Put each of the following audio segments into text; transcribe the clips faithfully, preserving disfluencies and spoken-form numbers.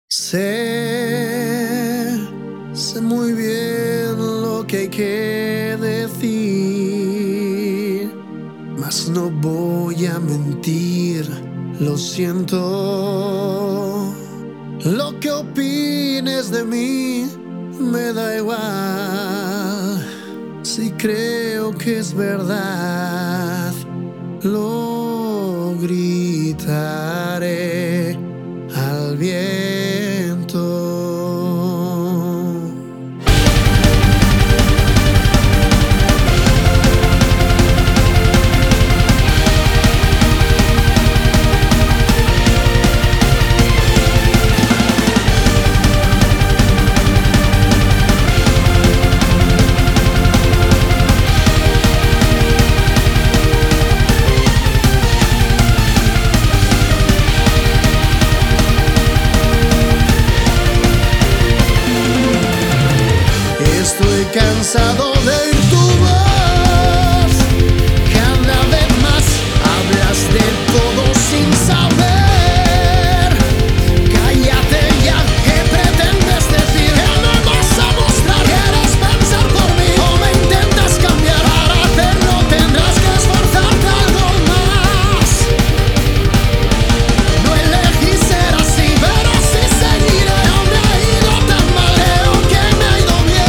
Sé, sé muy bien lo que hay que decir, mas no voy a mentir, lo siento. Lo que opines de mí me da igual. Si creo que es verdad, lo gritaré al viento. Estoy cansado de oír tu voz, cada vez más hablas de todo sin saber. Cállate ya, ¿qué pretendes decir? ¿Qué me vas a mostrar? ¿Quieres pensar por mí o me intentas cambiar? Para hacerlo tendrás que esforzarte algo más. No elegí ser así, pero sí seguiré. No me ha ido tan mal, creo que me ha ido bien.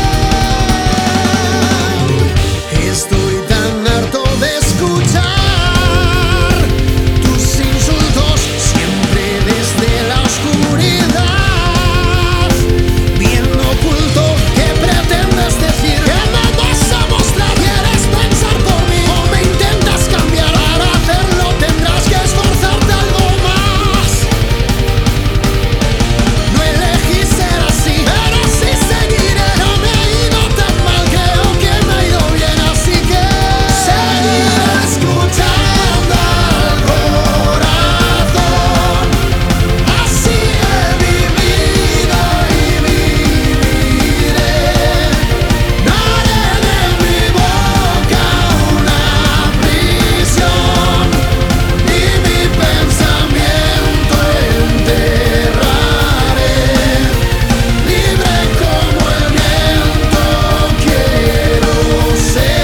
Estoy tan harto de escuchar tus insultos siempre desde la oscuridad. Bien oculto, ¿qué pretendes decir? ¿Qué me vas a mostrar? ¿Quieres pensar por mí o me intentas cambiar? Para hacerlo tendrás que esforzarte algo más. No elegí ser así, pero sí seguiré. No me ha ido tan mal, creo que me ha ido bien. Así que seguiré escuchando al corazón. Así he vivido y viviré. No haré de mi boca una prisión, ni mi pensamiento enterraré. Libre como el viento quiero ser.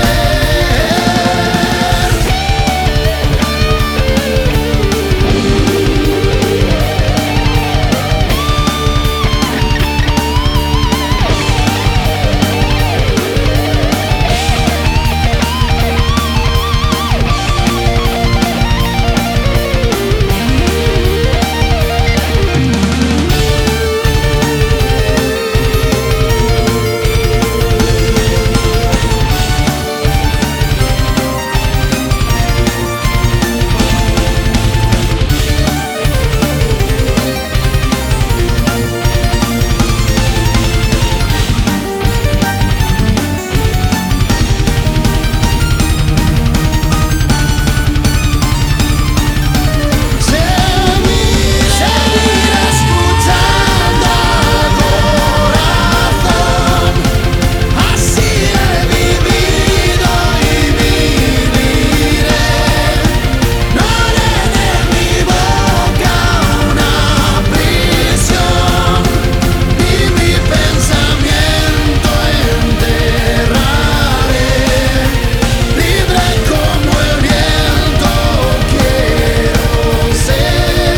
Seguiré escuchando al corazón. Así he vivido y viviré. No haré de mi boca una prisión, ni mi pensamiento enterraré. Libre como el viento quiero ser.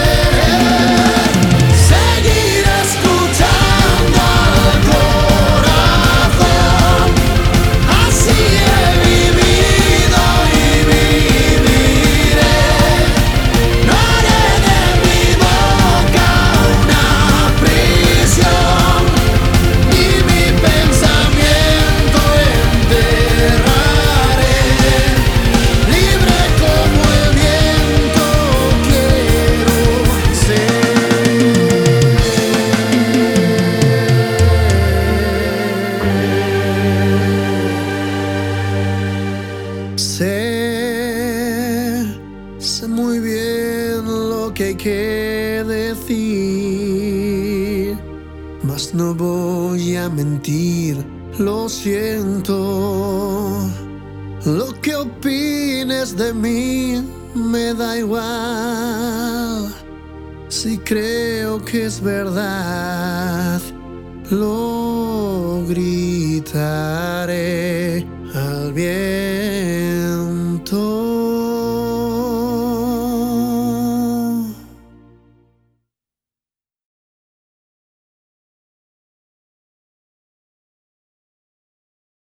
Seguiré escuchando al corazón. Así he vivido y viviré. No haré de mi boca una prisión, ni mi pensamiento enterraré. Libre como el viento quiero ser. Sé, sé muy bien lo que hay que decir, mas no voy a mentir, lo siento. Lo que opines de mí me da igual. Si creo que es verdad, lo gritaré al bien.